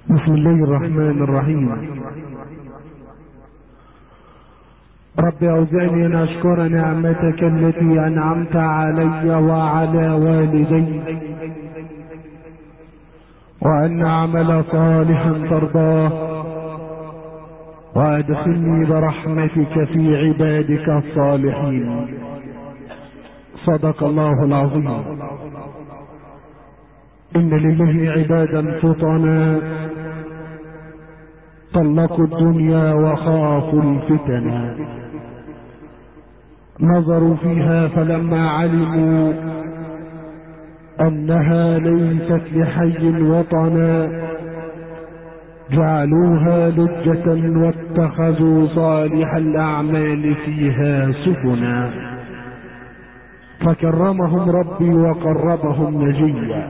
بسم الله الرحمن الرحيم. رب أوزعني أن أشكر نعمتك التي أنعمت علي وعلى والدي، وأن أعمل صالحا ترضاه، وأدخلني برحمتك في عبادك الصالحين. صدق الله العظيم. إن لله عبادا فطنا طلقوا الدنيا وخافوا الفتنا، نظروا فيها فلما علموا أنها ليست لحي وطنا جعلوها لجة واتخذوا صالح الأعمال فيها سفنا، فكرمهم ربي وقربهم نجيا.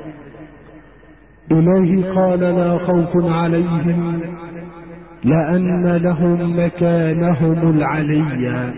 إلهي قال لا خوف عليهم لأن لهم مكانهم العليا،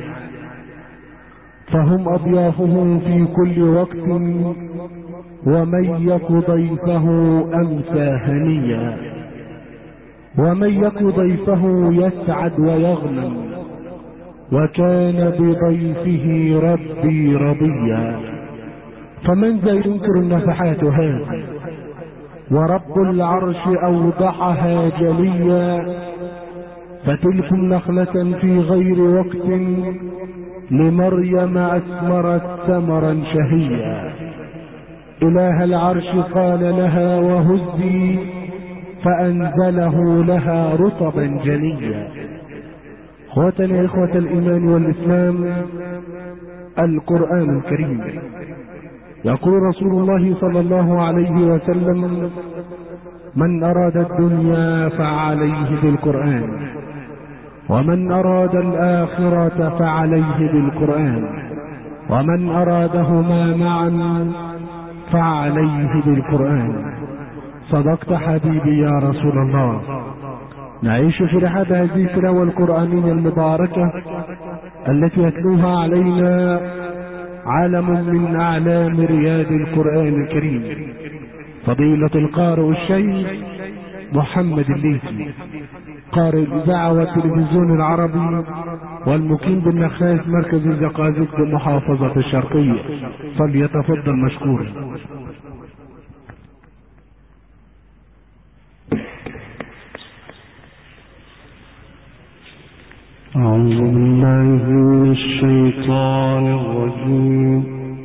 فهم أضيافه في كل وقت، ومن يك ضيفه أمسى هنيا، ومن يك ضيفه يسعد ويغنم، وكان بضيفه ربي رضيا. فمن ذا ينكر النفحات هذه، ورب العرش أوضحها جليا، فتلكم نخلة في غير وقت لمريم أثمرت ثمرا شهيا. إله العرش قال لها وهزي، فأنزله لها رطبا جنيا. اخوتنا اخوة الإيمان والإسلام، القرآن الكريم يقول رسول الله صلى الله عليه وسلم: من أراد الدنيا فعليه بالقرآن، ومن أراد الآخرة فعليه بالقرآن، ومن أرادهما معا فعليه بالقرآن. صدقت حبيبي يا رسول الله. نعيش في رحاب هذه التلاوة القرآنية المباركة التي يتلوها علينا علم من أعلام رياض القرآن الكريم، فضيلة القارئ الشيخ محمد الليثي، قارئ الإذاعة والتلفزيون العربي، والمقيم بالنخاس مركز الزقازيق بالمحافظة الشرقية، فليتفضل مشكورا. أعوذ بالله من الشيطان الرجيم.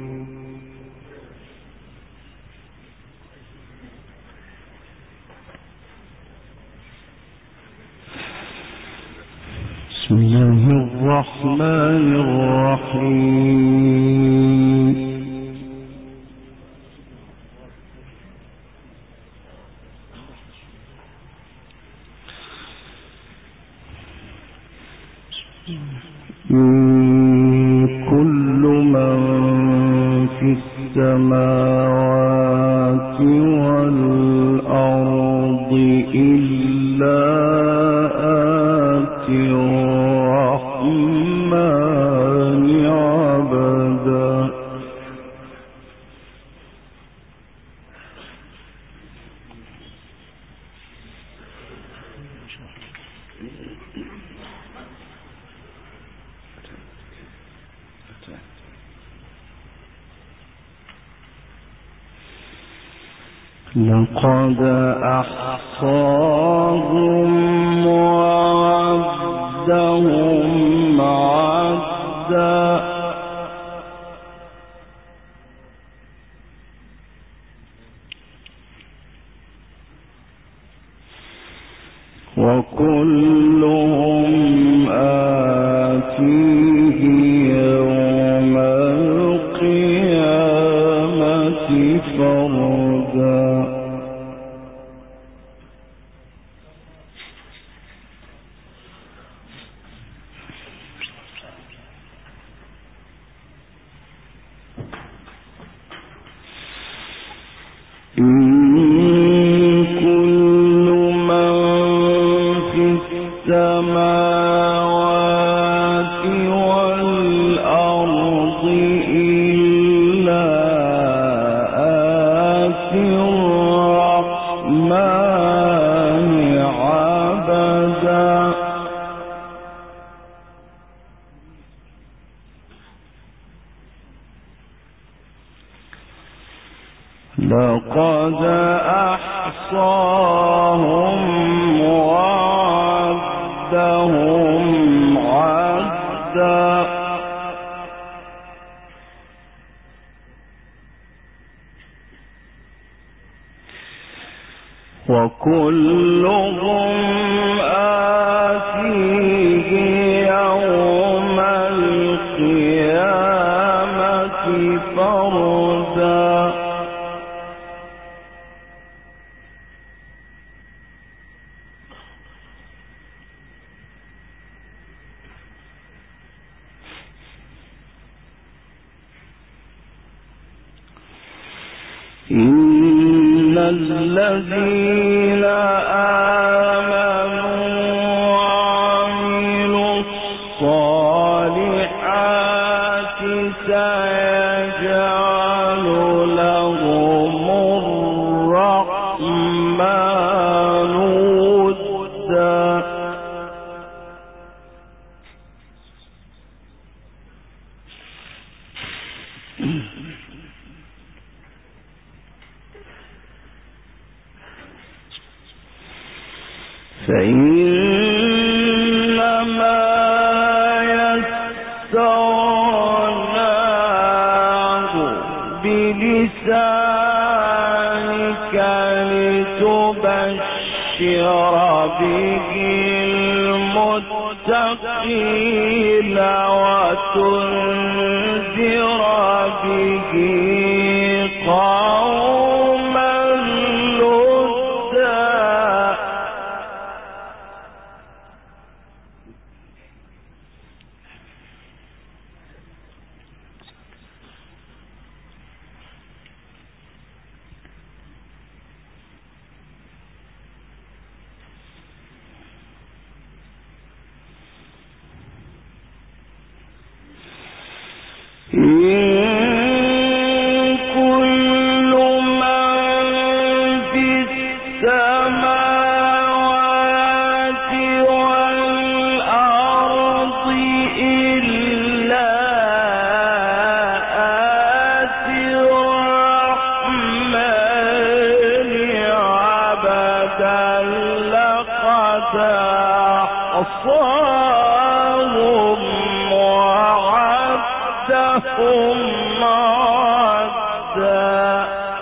بسم الله الرحمن الرحيم. كل من في السماوات والأرض إلا آتي الرحمن عبدا. لقد أحصاهم وعدهم عدا. وكلهم آتيه يوم القيامة فردا. كل من في السماوات والأرض لقد أحصاهم وعدهم عدا وكلهم آتيه يوم القيامة فردا إن الذين آمنوا وعملوا الصالحات سيجعل لهم الرحمن ودا فإنما يسرناه بلسانك لتبشر به المتقين وتنذر به قوما لدا كل من في السماوات والأرض إلا آتي الرحمن عبدا لقد أحصاهم وعدهم عدا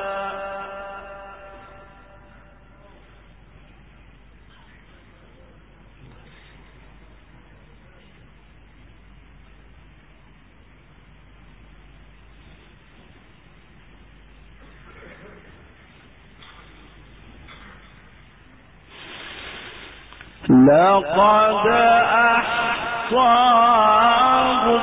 لقد أحصاهم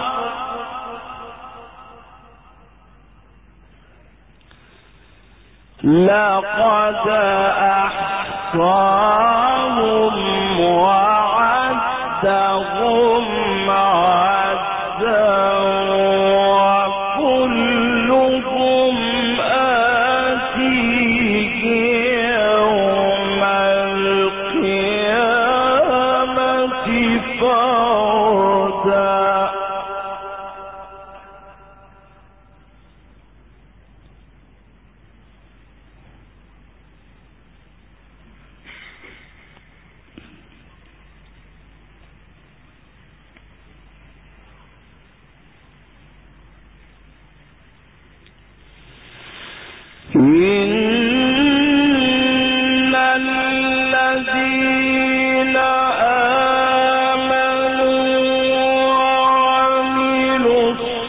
وعدهم عدا وكلهم آتيه يوم القيامة فردا إن الذين آمنوا وعملوا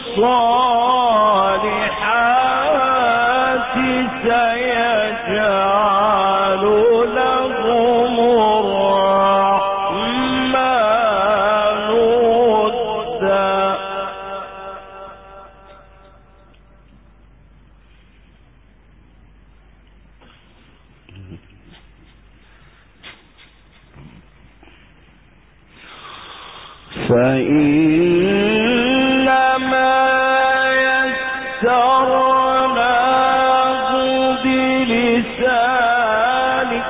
الصالحات سيجعل لهم الرحمن ودا فإنما يسرناه بلسانك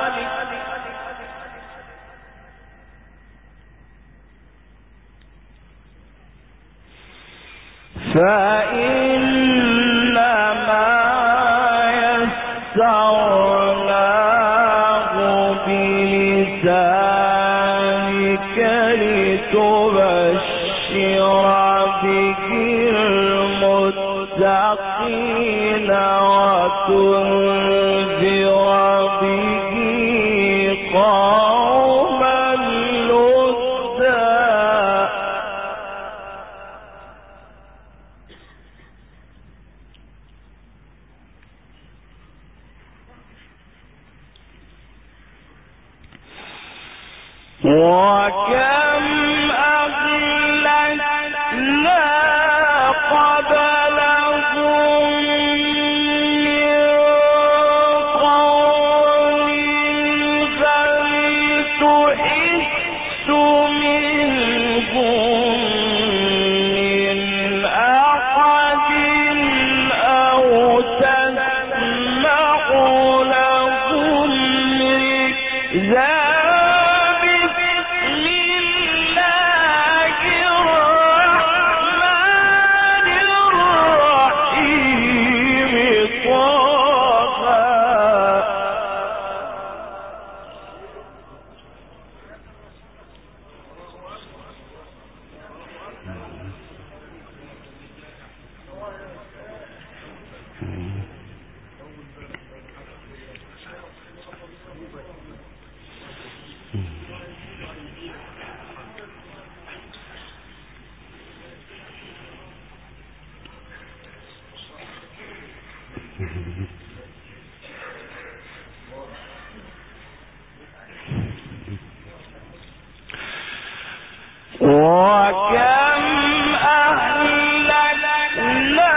فإنما للمتقين وتنذر به قوما لدا. وكم أهلكنا قبلهم من قرن هل تحس منهم من أحد أو تسمع لهم ركزا. وكم أهلكنا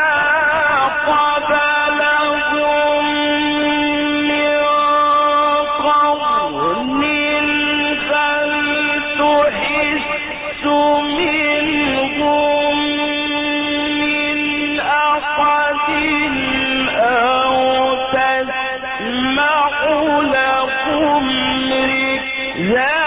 قبلهم من قرن هل تحس منهم من أحد أو تسمع لهم ركزا.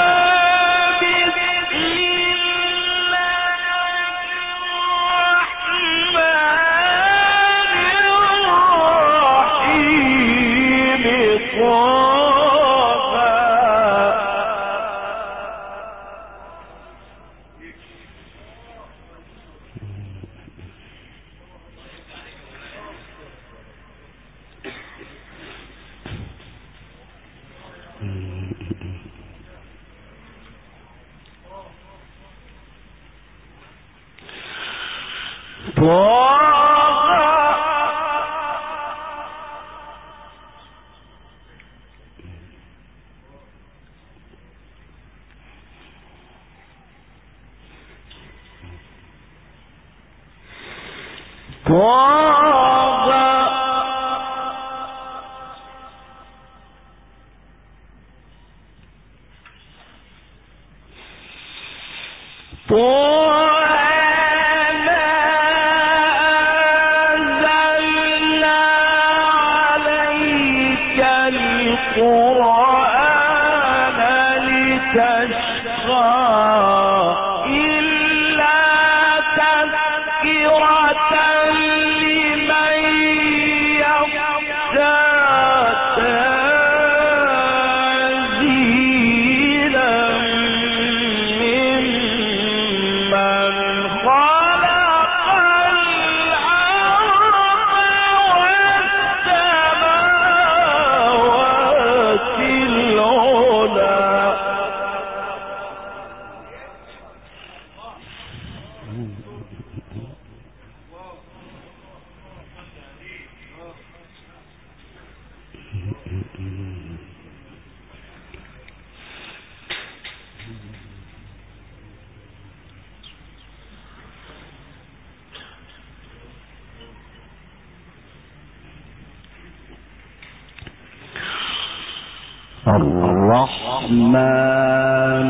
الرحمن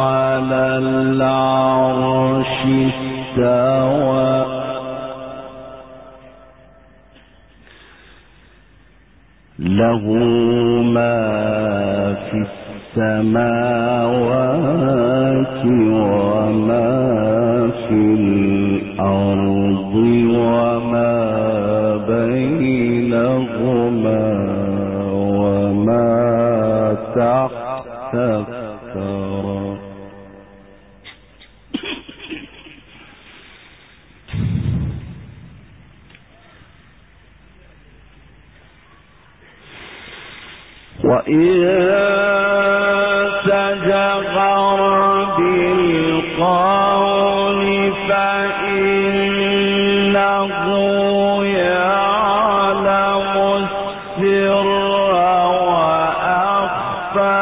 على العرش استوى له ما في السماوات وما في الأرض وما بينهما وما تحت الثرى. وإذا تجهر بالقول فإنه يعلم السر وأخفى.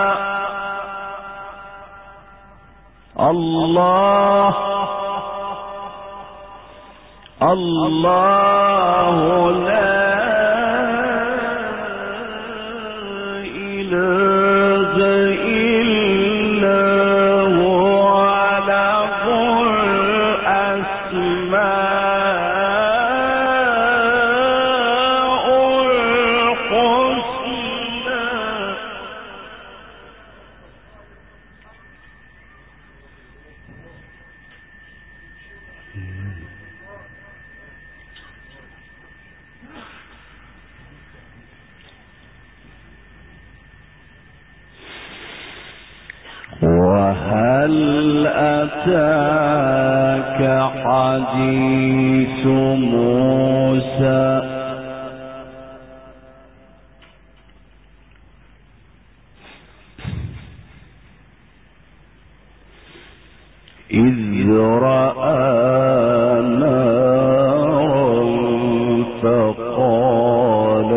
الله لا وهل أتاك حديث موسى إذ رأى نارا فقال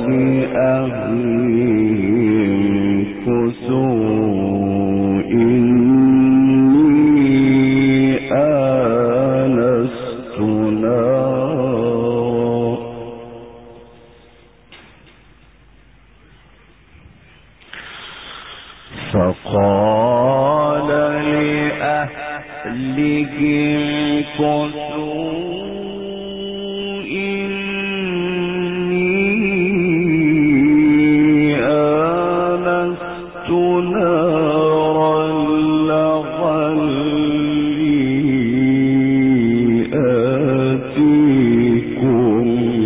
لأهلهم كثوا إني آنست نارا فقال لأهلهم كثوا إني آنست نارا لعلي آتيكم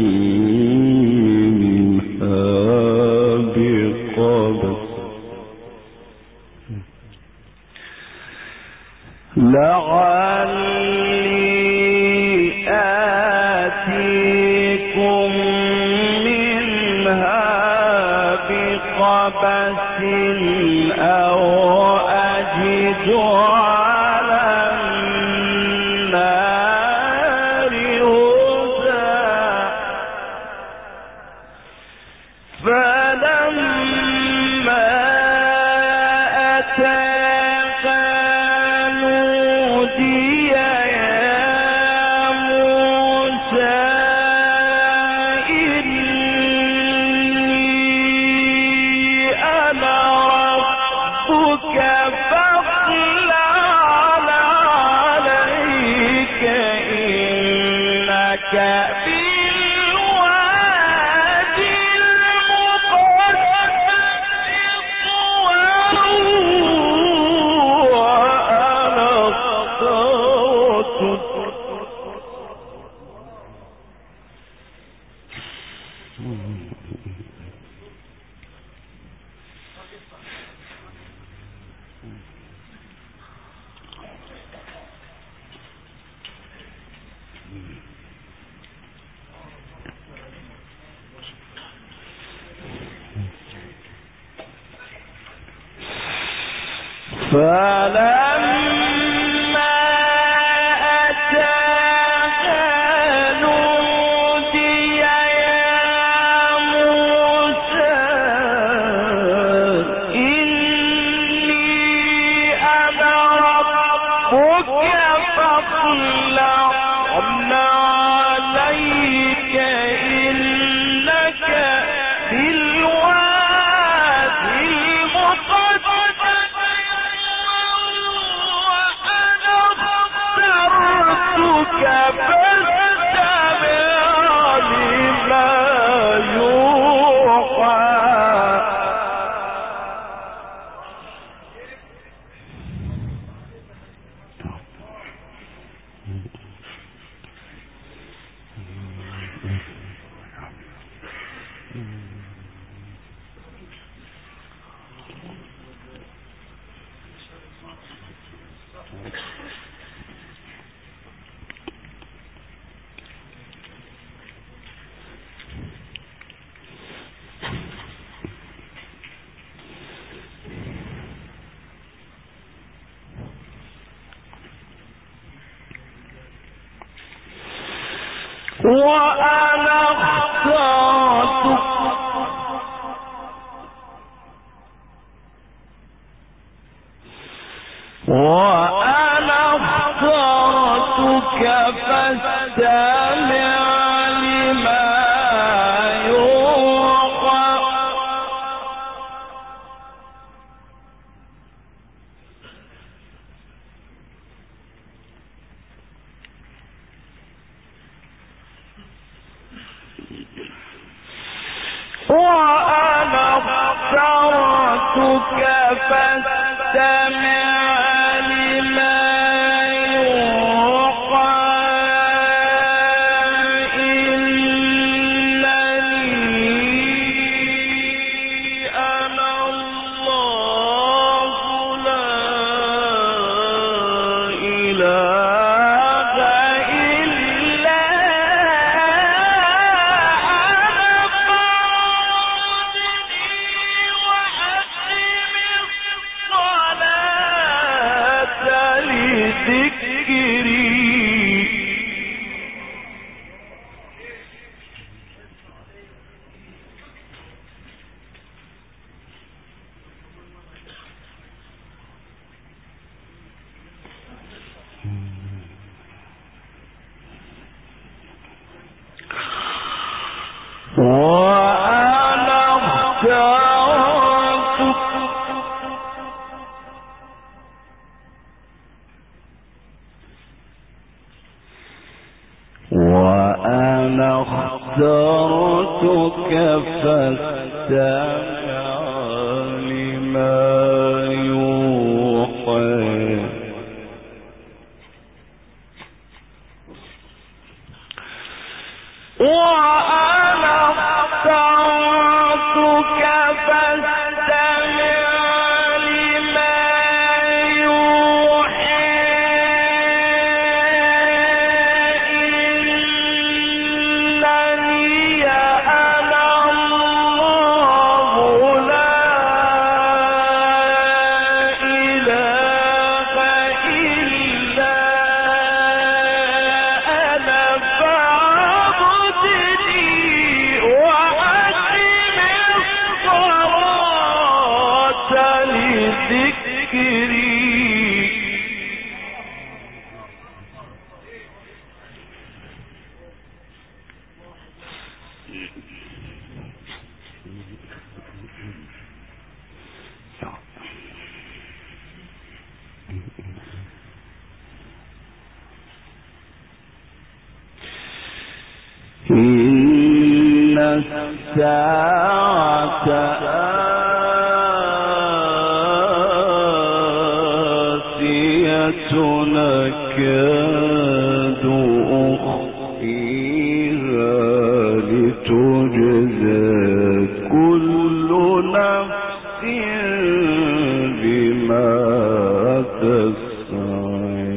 منها بقبس أو أجد على النار هدى فلما أتاها نودي يا موسى إني أنا ربك فاخلع عليك إنك بالوادي المقدس وأنا اخترتك. فلما أتاها نودي يا موسى إني أنا ربك فاخلع عليك إنك بالوادي المقدس وأنا اخترتك فاستمع لما يوحى وأنا اخترتك فاستمع اخترتك فاستمع لما يوحى وأنا اخترتك فاستمع لما يوحى إن الساعة آتية نكاد أخفيها لتجزى كل نفس بما تسعى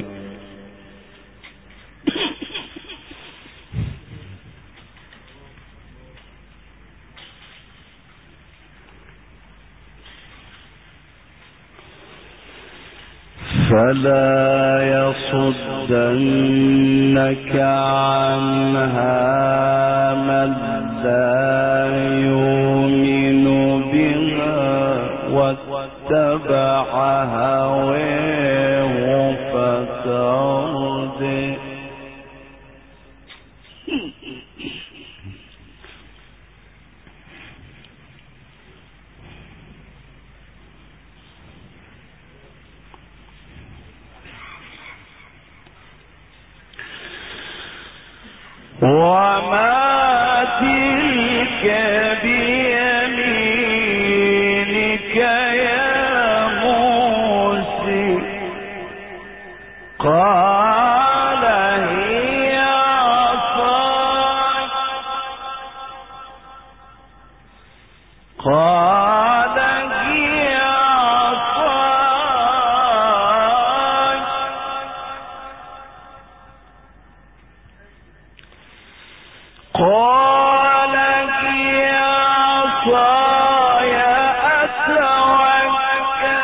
فلا يصدنك عنها من لا يؤمن بها واتبع هواه فتردي وما تلك بيمينك يا موسى قال هي عصاي قال هي عصاي قال هي عصاي أتوكل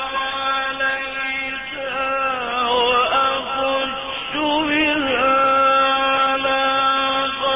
عليها وأخش بها على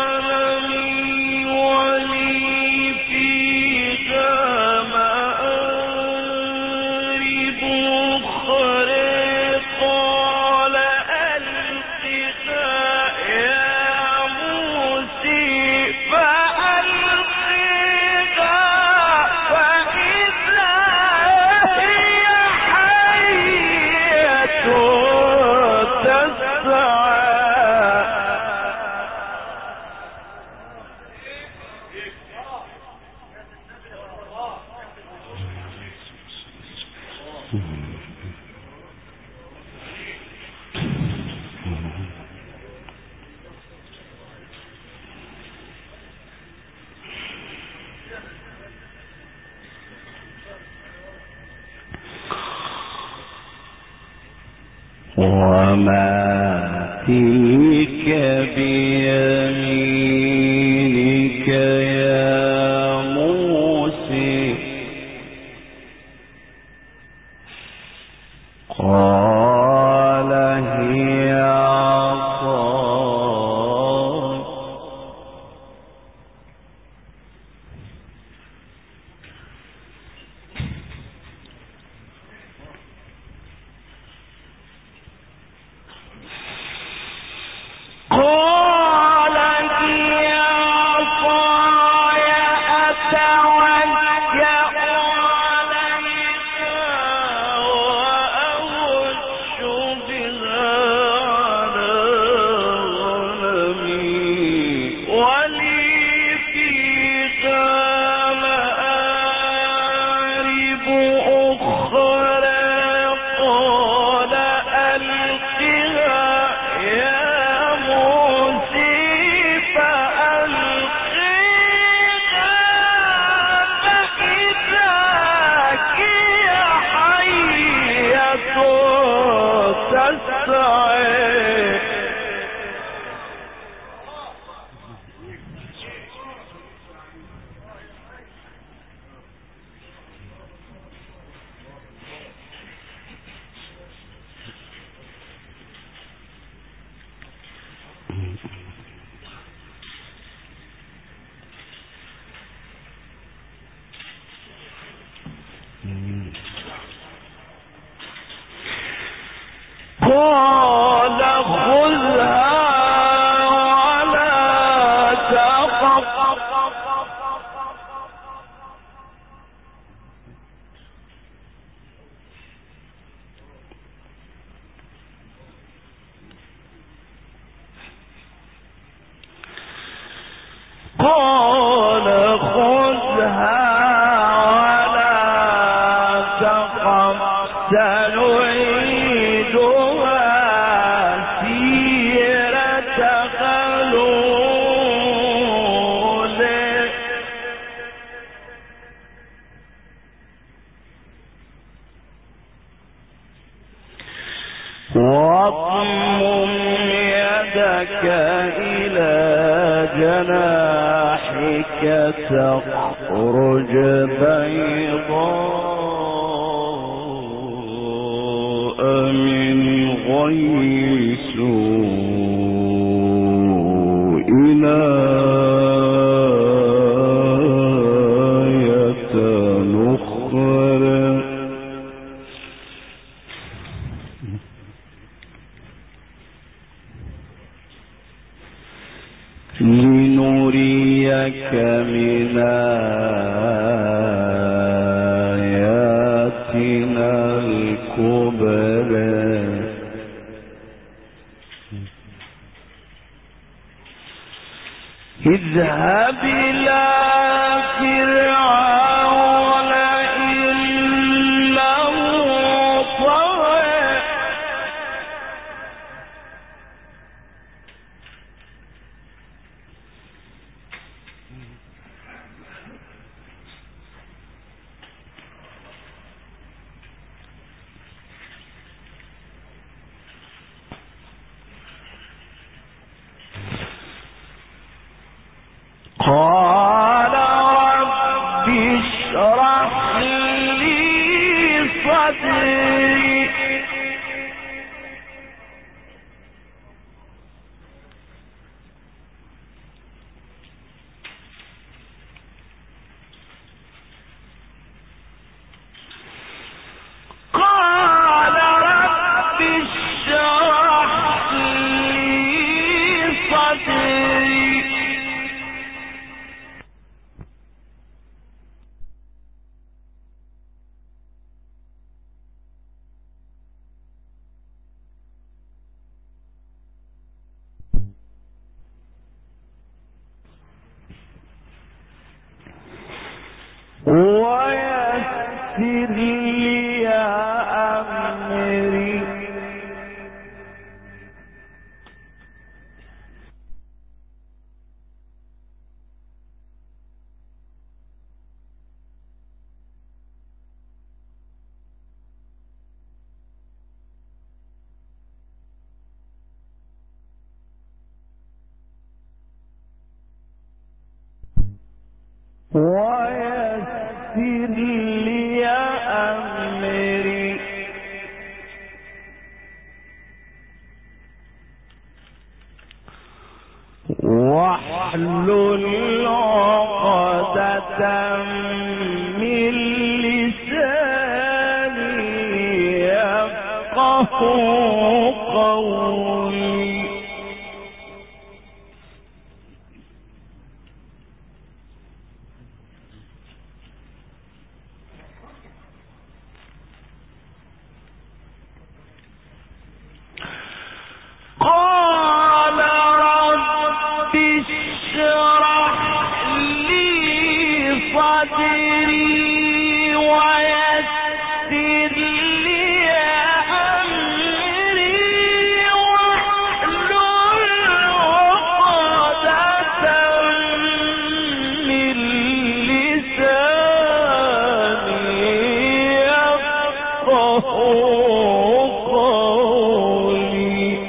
وما تلك بيمينك يا موسى قال هي عصاي قال خذها ولا تخف قال خذها ولا تخف سنعيدها سيرتك الأولى واضمم يدك إلى جناحك تخرج بيضاء من غير سوء آية أخرى لنريك من آياتنا الكبرى اذهب إلى فرعون إنه طغى قال رب اشرح لي صدري قال رب اشرح لي صدري ويسر لي أمري لي أمري واحلل عقدة من لساني يفقهوا قولي قال رب اشرح لي صدري ويسر لي أمري واحلل عقدة من لساني يفقهوا قولي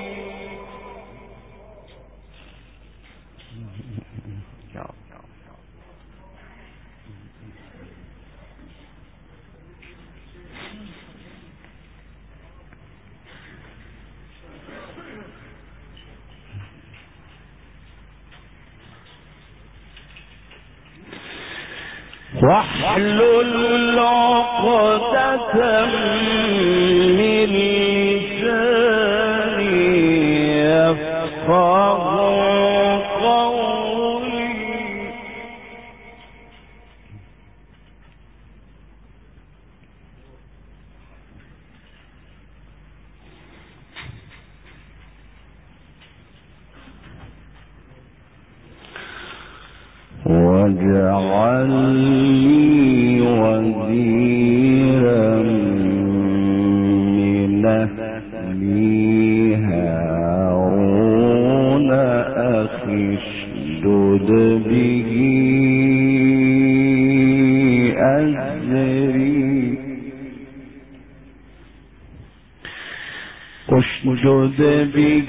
واحلل عقدة من لساني يفقهوا قولي واجعل لي وزيرا من أهلي هارون أخي اشدد به أزري اشدد به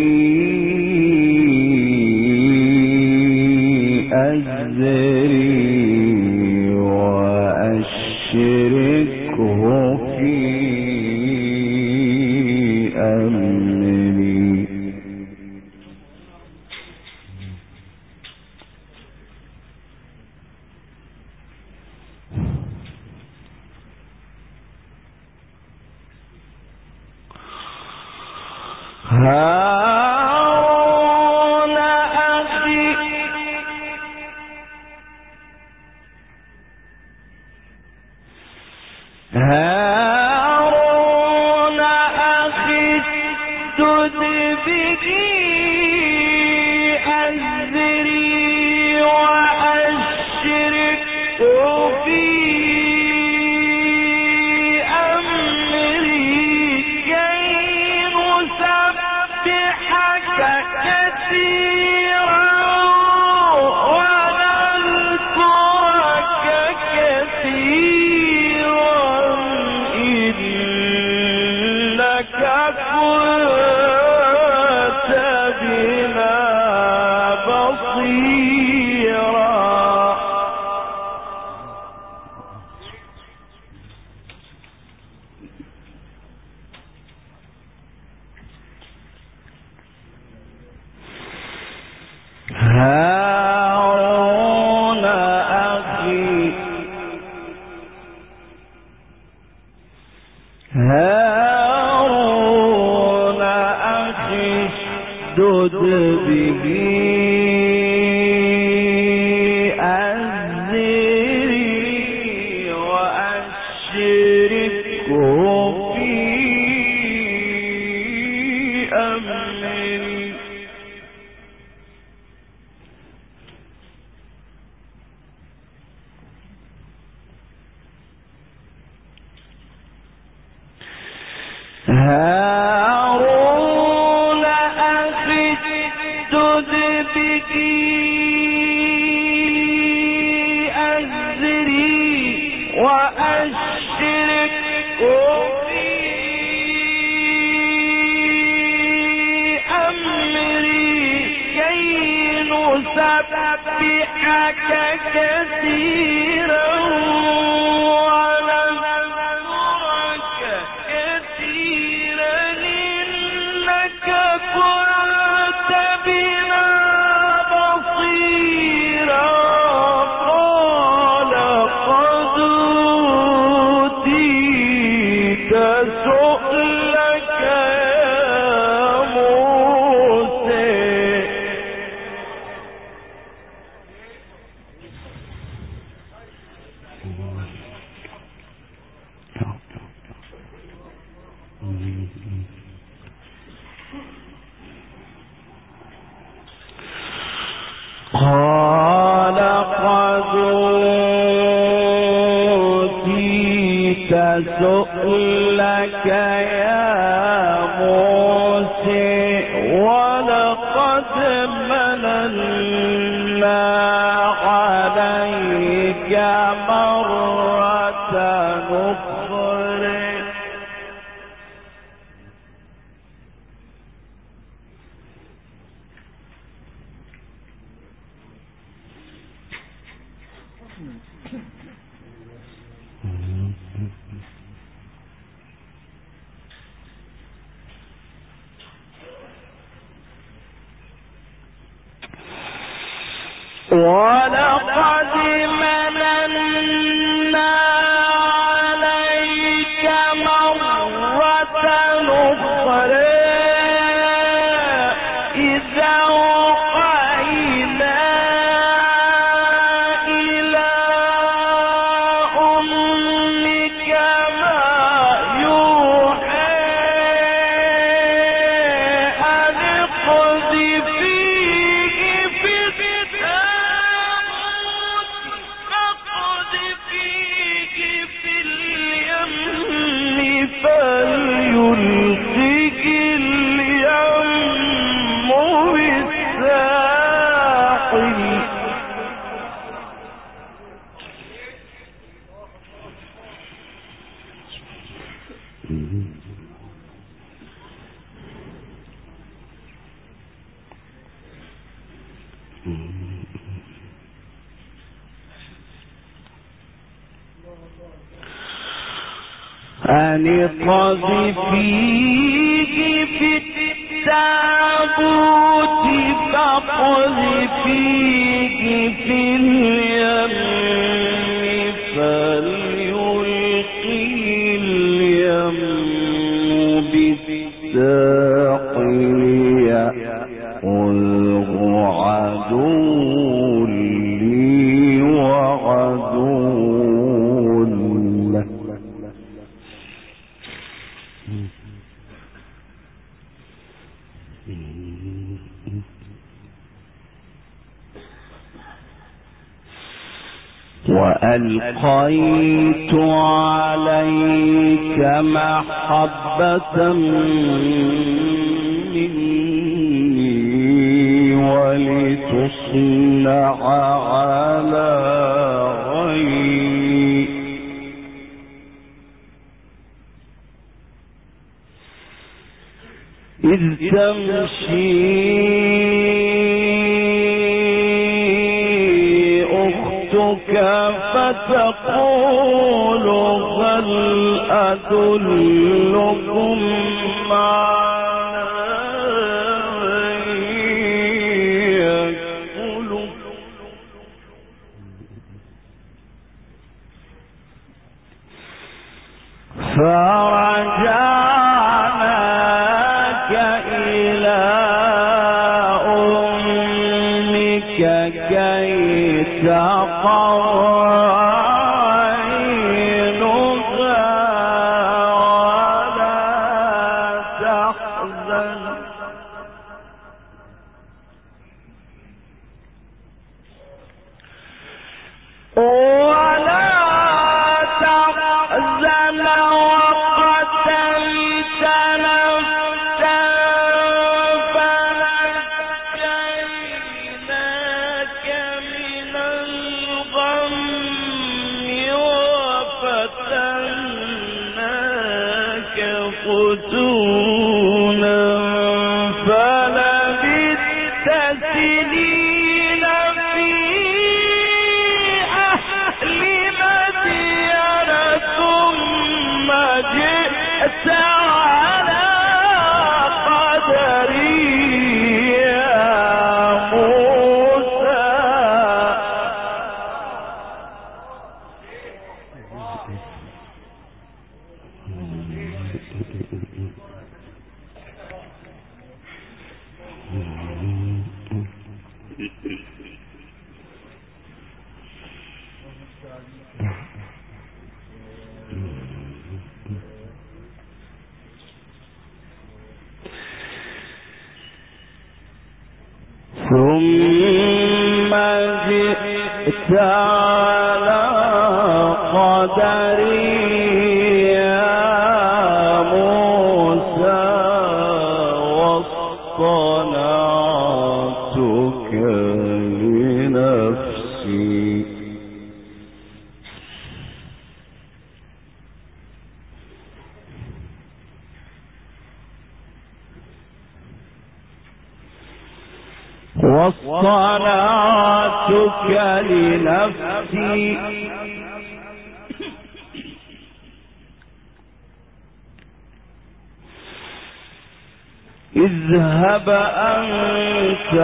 أزري وأشركه في أمري هارون أخي اشدد به أزري وأشركه في أمري كي نسبحك كثيرا ونذكرك كثيرا إنك كنت بنا بصيرا هارون أخي هارون أخي اشدد به أزري وأشركه في أمري هارون أخي اشدد به أزري وأشركه في أمري كي نسبحك كثيرا ونذكرك كثيرا إنك كنت بنا بصيرا قال قد أوتيت سؤلك يا موسى. قال قد أوتيت سؤلك يا موسى ولقد مننا عليك مرة أخرى. ولقد مننا عليك مرة أخرى إذا أوحينا إلى أمك ما يوحى أن اقذفيه في التابوت فاقذفيه في اليم فليلقه اليم بالساحل. أن اقذفيه في التابوت فاقذفيه في اليم فليلقه اليم بالساحل يأخذه عدو لي وعدو له. وألقيت عليك محبة مني ولتصنع على عيني إذ تمشي أختك فتقول هل أدلكم على يأكل فرجعناك إلى أمك كي تقر عينها ولا تحزن وقتلت نفسا فنجيناك من الغم وفتناك فتونا فلبثت سنين ثم جئت على قدري يا موسى واصطنعتك لنفسي. واصطنعتك لنفسي اذهب أنت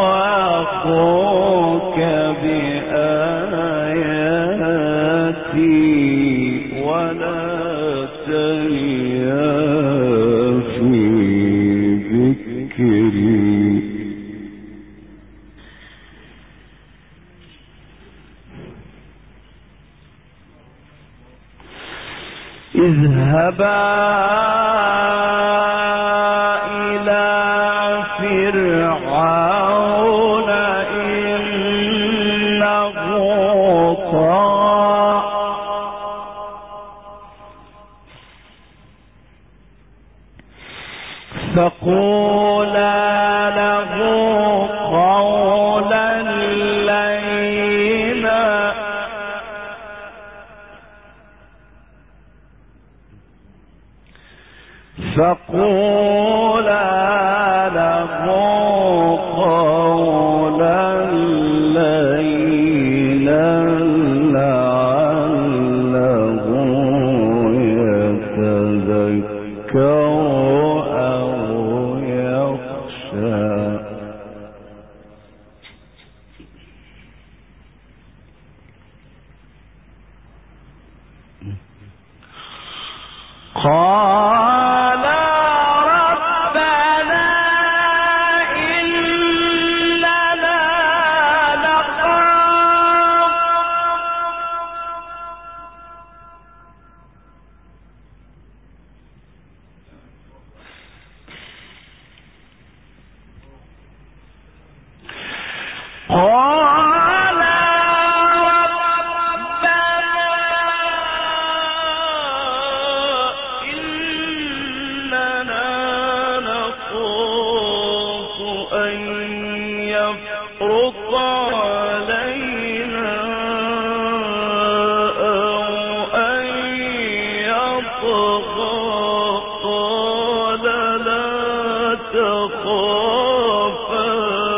وأخوك بآياتي ولا تنيا في ذكري. اذهبا إلى فرعون إنه طغى فقولا له قولا لينا فقولا له قولا لينا لعله يتذكر أو يخشى. قال ربنا إننا نخاف أن يفرط علينا أو أن يطغى. قال لا تخافا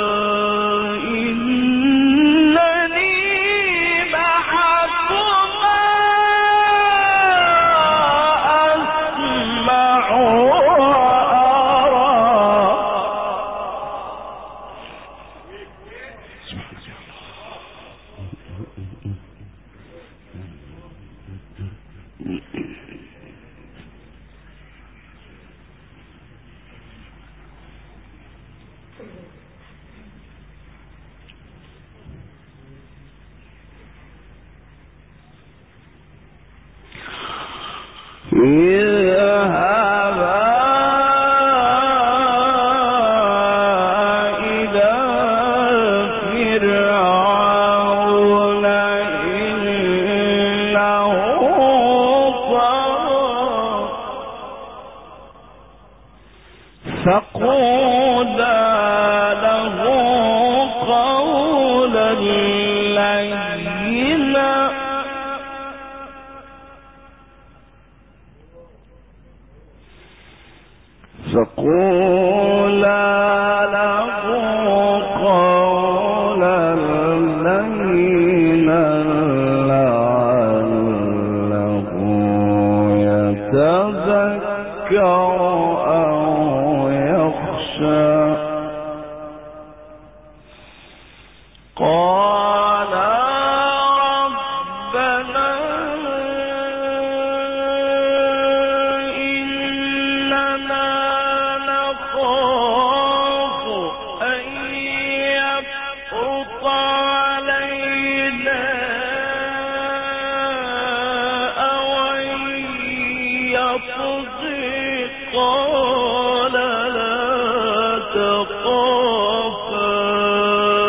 إنني معكما أسمع اذهبا إلى فرعون إنه طغى فقولا له قولا لينا فقولا له قولا لينا لعله يتذكر أو يخشى. قال ربنا إننا نخاف أن يفرط علينا أو أن يطغى. قال لا تخافا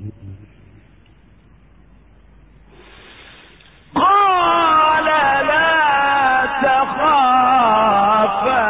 قال لا تخافا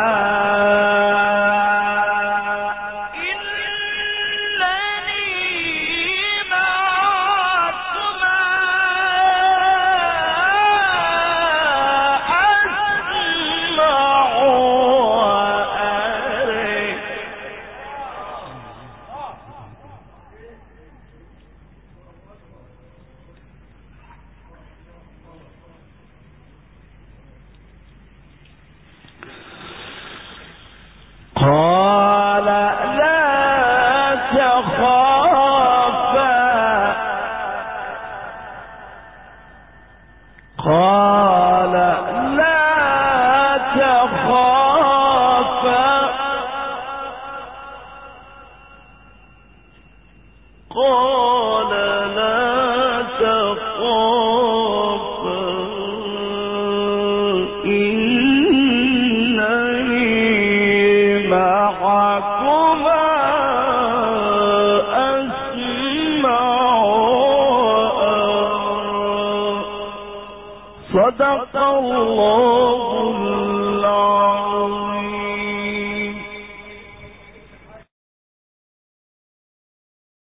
صدق الله العظيم.